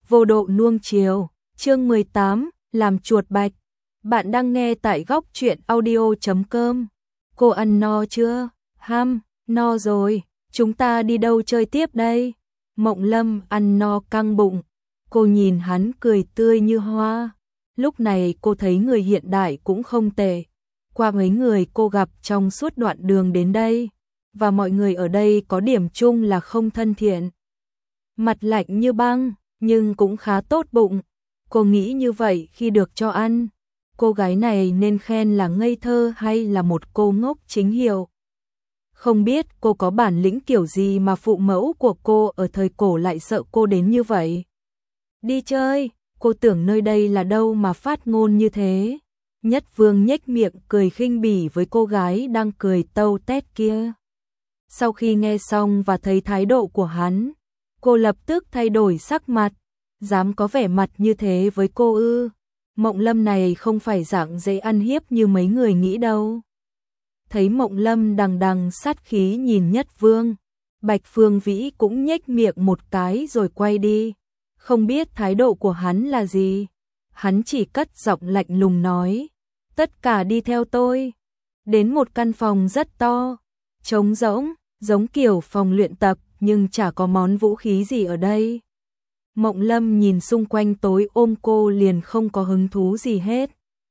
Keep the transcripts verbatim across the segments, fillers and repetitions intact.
Vô độ nuông chiều, chương mười tám, làm chuột bạch. Bạn đang nghe tại góc truyện audio chấm com. Cô ăn no chưa? Ham, no rồi, chúng ta đi đâu chơi tiếp đây? Mộng Lâm ăn no căng bụng. Cô nhìn hắn cười tươi như hoa. Lúc này cô thấy người hiện đại cũng không tệ. Qua mấy người cô gặp trong suốt đoạn đường đến đây, và mọi người ở đây có điểm chung là không thân thiện. Mặt lạnh như băng, nhưng cũng khá tốt bụng. Cô nghĩ như vậy khi được cho ăn. Cô gái này nên khen là ngây thơ hay là một cô ngốc chính hiệu. Không biết cô có bản lĩnh kiểu gì mà phụ mẫu của cô ở thời cổ lại sợ cô đến như vậy. Đi chơi, cô tưởng nơi đây là đâu mà phát ngôn như thế. Nhất Vương nhếch miệng cười khinh bỉ với cô gái đang cười tâu tét kia. Sau khi nghe xong và thấy thái độ của hắn, cô lập tức thay đổi sắc mặt. Dám có vẻ mặt như thế với cô ư? Mộng Lâm này không phải dạng dễ ăn hiếp như mấy người nghĩ đâu. Thấy Mộng Lâm đằng đằng sát khí nhìn Nhất Vương, Bạch Phương Vĩ cũng nhếch miệng một cái rồi quay đi. Không biết thái độ của hắn là gì. Hắn chỉ cất giọng lạnh lùng nói, tất cả đi theo tôi. Đến một căn phòng rất to, trống rỗng, giống kiểu phòng luyện tập nhưng chả có món vũ khí gì ở đây. Mộng Lâm nhìn xung quanh tối ôm cô liền không có hứng thú gì hết.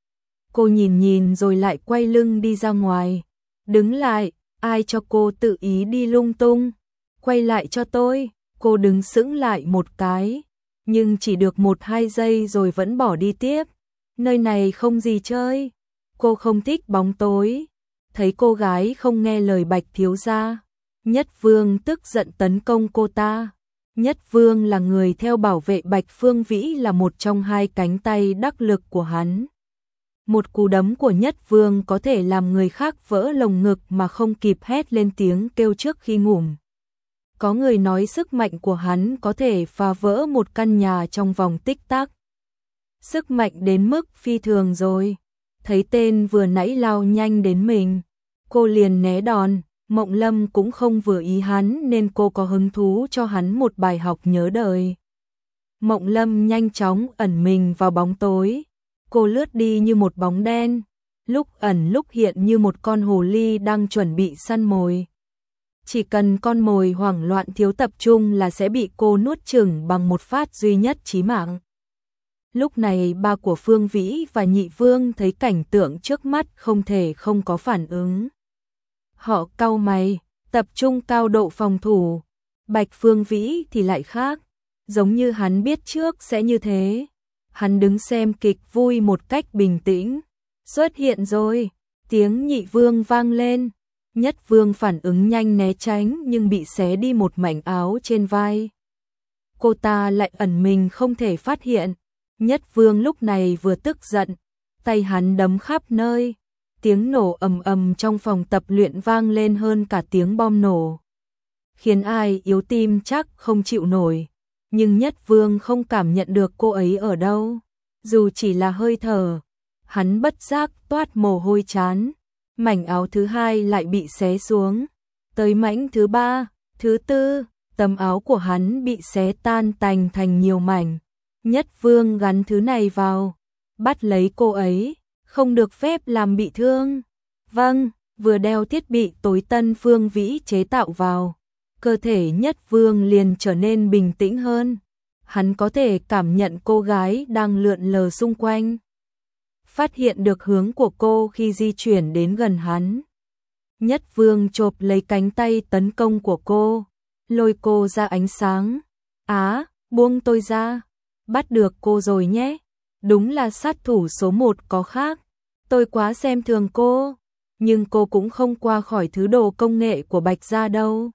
Cô nhìn nhìn rồi lại quay lưng đi ra ngoài. Đứng lại, ai cho cô tự ý đi lung tung? Quay lại cho tôi. Cô đứng sững lại một cái, nhưng chỉ được một hai giây rồi vẫn bỏ đi tiếp. Nơi này không gì chơi. Cô không thích bóng tối. Thấy cô gái không nghe lời Bạch thiếu gia, Nhất Vương tức giận tấn công cô ta. Nhất Vương là người theo bảo vệ Bạch Phương Vĩ, là một trong hai cánh tay đắc lực của hắn. Một cú đấm của Nhất Vương có thể làm người khác vỡ lồng ngực mà không kịp hét lên tiếng kêu trước khi ngủ. Có người nói sức mạnh của hắn có thể phá vỡ một căn nhà trong vòng tích tắc. Sức mạnh đến mức phi thường rồi. Thấy tên vừa nãy lao nhanh đến mình, cô liền né đòn. Mộng Lâm cũng không vừa ý hắn nên cô có hứng thú cho hắn một bài học nhớ đời. Mộng Lâm nhanh chóng ẩn mình vào bóng tối. Cô lướt đi như một bóng đen, lúc ẩn lúc hiện như một con hồ ly đang chuẩn bị săn mồi. Chỉ cần con mồi hoảng loạn thiếu tập trung là sẽ bị cô nuốt chửng bằng một phát duy nhất chí mạng. Lúc này ba của Phương Vĩ và Nhị Vương thấy cảnh tượng trước mắt không thể không có phản ứng. Họ cau mày, tập trung cao độ phòng thủ. Bạch Phương Vĩ thì lại khác, giống như hắn biết trước sẽ như thế. Hắn đứng xem kịch vui một cách bình tĩnh. Xuất hiện rồi, tiếng Nhị Vương vang lên. Nhất Vương phản ứng nhanh né tránh nhưng bị xé đi một mảnh áo trên vai. Cô ta lại ẩn mình không thể phát hiện. Nhất Vương lúc này vừa tức giận, tay hắn đấm khắp nơi. Tiếng nổ ầm ầm trong phòng tập luyện vang lên hơn cả tiếng bom nổ, khiến ai yếu tim chắc không chịu nổi. Nhưng Nhất Vương không cảm nhận được cô ấy ở đâu, dù chỉ là hơi thở. Hắn bất giác toát mồ hôi trán. Mảnh áo thứ hai lại bị xé xuống. Tới mảnh thứ ba, thứ tư, tấm áo của hắn bị xé tan tành thành nhiều mảnh. Nhất Vương gắn thứ này vào, bắt lấy cô ấy. Không được phép làm bị thương. Vâng, vừa đeo thiết bị tối tân Phương Vĩ chế tạo vào, cơ thể Nhất Vương liền trở nên bình tĩnh hơn. Hắn có thể cảm nhận cô gái đang lượn lờ xung quanh, phát hiện được hướng của cô khi di chuyển đến gần hắn. Nhất Vương chộp lấy cánh tay tấn công của cô, lôi cô ra ánh sáng. Á, buông tôi ra. Bắt được cô rồi nhé. Đúng là sát thủ số một có khác. Tôi quá xem thường cô, nhưng cô cũng không qua khỏi thứ đồ công nghệ của Bạch gia đâu.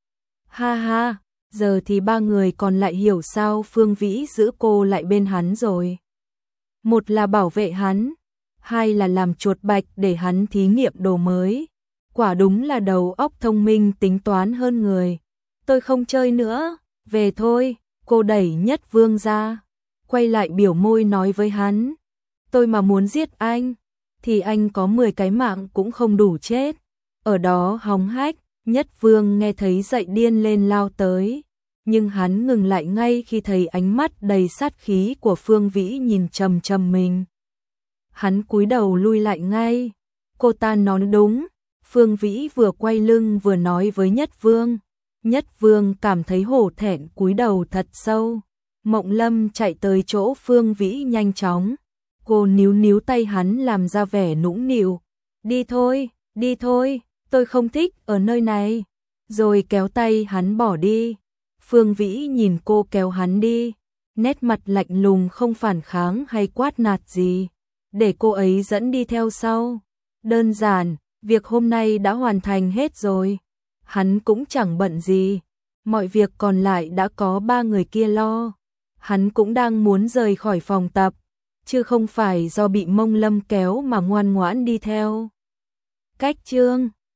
Ha ha, giờ thì ba người còn lại hiểu sao Phương Vĩ giữ cô lại bên hắn rồi. Một là bảo vệ hắn, hai là làm chuột bạch để hắn thí nghiệm đồ mới. Quả đúng là đầu óc thông minh tính toán hơn người. Tôi không chơi nữa, về thôi. Cô đẩy Nhất Vương ra, quay lại biểu môi nói với hắn, tôi mà muốn giết anh thì anh có mười cái mạng cũng không đủ chết. Ở đó hóng hách, Nhất Vương nghe thấy dậy điên lên lao tới. nhưng hắn ngừng lại ngay khi thấy ánh mắt đầy sát khí của Phương Vĩ nhìn chằm chằm mình. Hắn cúi đầu lui lại ngay. Cô ta nói đúng, Phương Vĩ vừa quay lưng vừa nói với Nhất Vương. Nhất Vương cảm thấy hổ thẹn cúi đầu thật sâu. Mộng Lâm chạy tới chỗ Phương Vĩ nhanh chóng. Cô níu níu tay hắn làm ra vẻ nũng nịu. Đi thôi, đi thôi, tôi không thích ở nơi này. Rồi kéo tay hắn bỏ đi. Phương Vĩ nhìn cô kéo hắn đi. Nét mặt lạnh lùng không phản kháng hay quát nạt gì. Để cô ấy dẫn đi theo sau. Đơn giản, việc hôm nay đã hoàn thành hết rồi. Hắn cũng chẳng bận gì. Mọi việc còn lại đã có ba người kia lo. Hắn cũng đang muốn rời khỏi phòng tập, chứ không phải do bị Mông Lâm kéo mà ngoan ngoãn đi theo. Cách chương